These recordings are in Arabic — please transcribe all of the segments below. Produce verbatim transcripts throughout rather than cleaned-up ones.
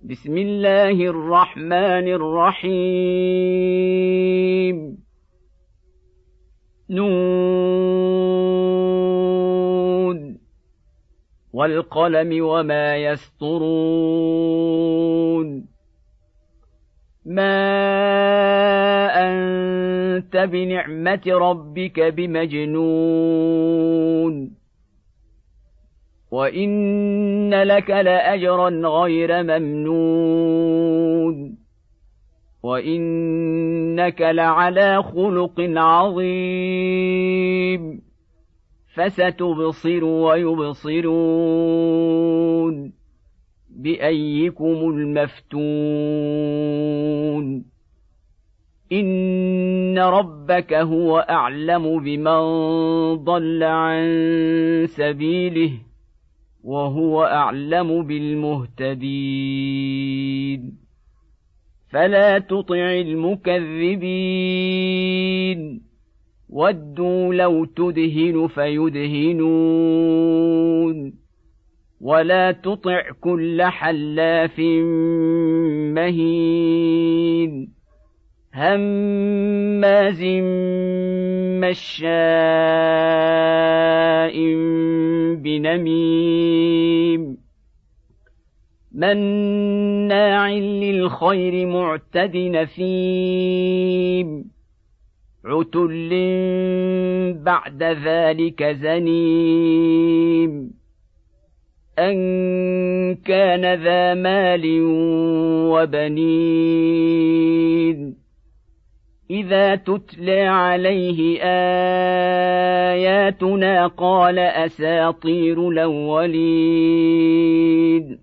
بسم الله الرحمن الرحيم نون والقلم وما يسطرون ما أنت بنعمة ربك بمجنون وإن لك لأجرا غير ممنون وإنك لعلى خلق عظيم فستبصر ويبصرون بأيكم المفتون إن ربك هو أعلم بمن ضل عن سبيله وهو أعلم بالمهتدين فلا تطع المكذبين ودوا لو تدهن فيدهنون ولا تطع كل حلاف مهين هماز مشاء بنميم مناع للخير معتد نثيم عتل بعد ذلك زنيم أن كان ذا مال وبنين إذا تتلى عليه آياتنا قال أساطير الأولين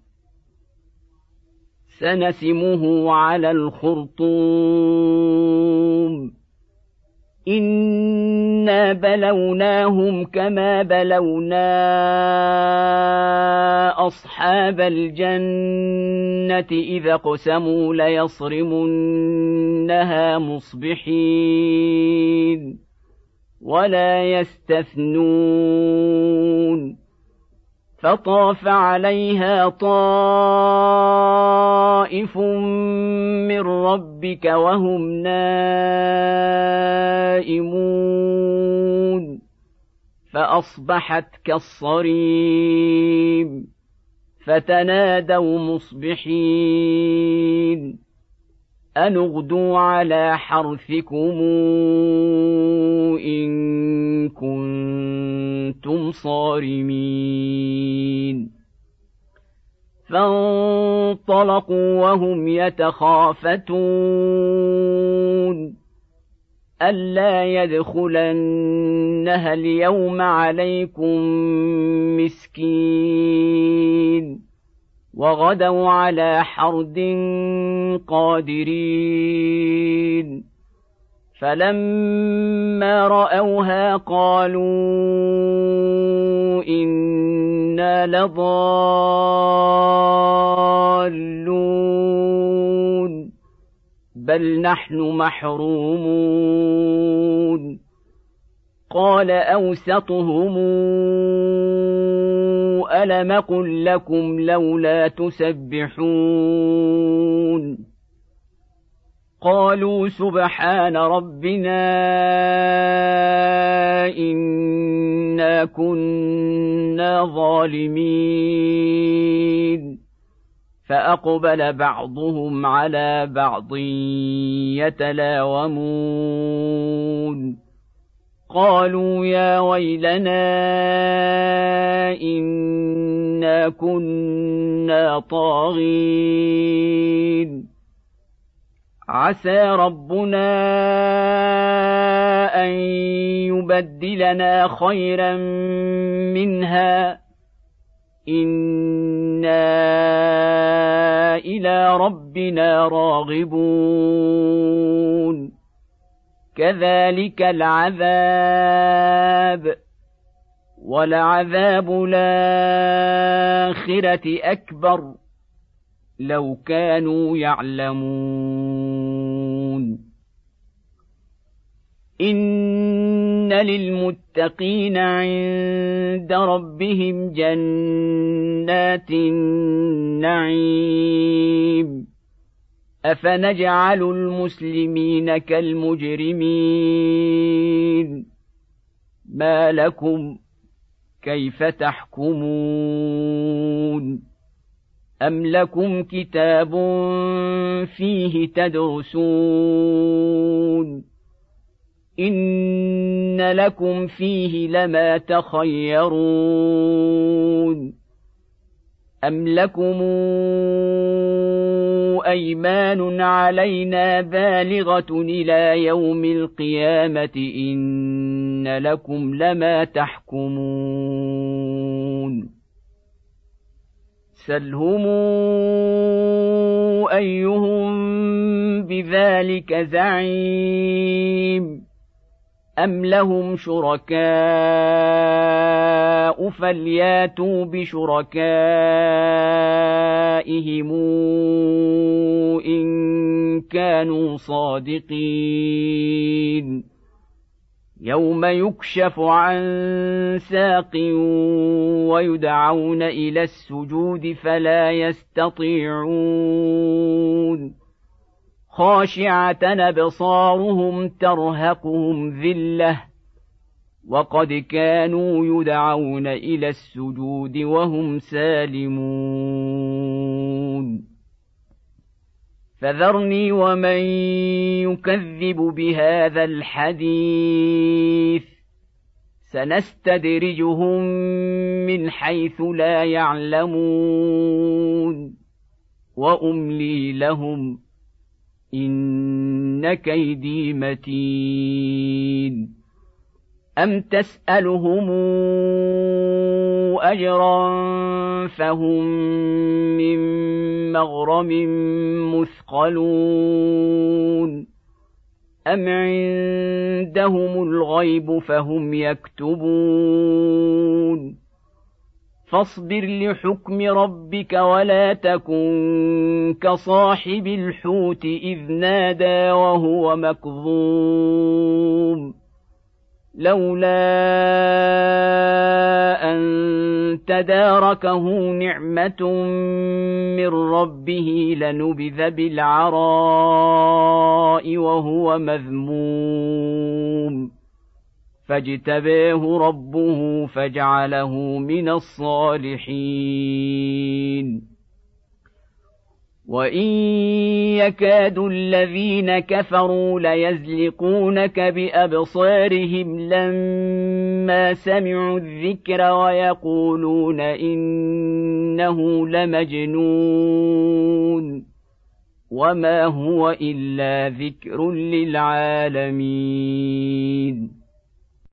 سنسمه على الخرطوم إنا بلوناهم كما بلونا أصحاب الجنة إذا اقسموا ليصرمنها مصبحين ولا يستثنون فطاف عليها طائف من ربك وهم نائمون فأصبحت كالصريم فتنادوا مصبحين أن اغدوا على حرثكم إن كنتم صارمين فانطلقوا وهم يتخافتون ألا يدخلنها اليوم عليكم مسكين وغدوا على حرد قادرين فلما رأوها قالوا إنا لضالون بل نحن محرومون قال أوسطهم ألم قل لكم لولا تسبحون قالوا سبحان ربنا إنا كنا ظالمين فأقبل بعضهم على بعض يتلاومون قالوا يا ويلنا إنا كنا طاغين عسى ربنا أن يبدلنا خيرا منها إنا إلى ربنا راغبون كذلك العذاب ولعذاب الآخرة أكبر لو كانوا يعلمون إن للمتقين عند ربهم جنات النعيم أفنجعل المسلمين كالمجرمين ما لكم كيف تحكمون أم لكم كتاب فيه تدرسون إن لكم فيه لما تخيرون أم لكم أيمان علينا بالغة إلى يوم القيامة إن لكم لما تحكمون سلهم أيهم بذلك زعيم أم لهم شركاء فلياتوا بشركائهم إن كانوا صادقين يوم يكشف عن ساق ويدعون إلى السجود فلا يستطيعون خاشعة أبصارهم ترهقهم ذلة وقد كانوا يدعون إلى السجود وهم سالمون فذرني ومن يكذب بهذا الحديث سنستدرجهم من حيث لا يعلمون وأملي لهم إن كيدي متين أم تسألهم أجرا فهم من مغرم مثقلون أم عندهم الغيب فهم يكتبون فاصبر لحكم ربك ولا تكن كصاحب الحوت إذ نادى وهو مكظوم لولا أن تداركه نعمة من ربه لنبذ بالعراء وهو مذموم فاجتباه ربه فجعله من الصالحين وإن يكاد الذين كفروا ليزلقونك بأبصارهم لما سمعوا الذكر ويقولون إنه لمجنون وما هو إلا ذكر للعالمين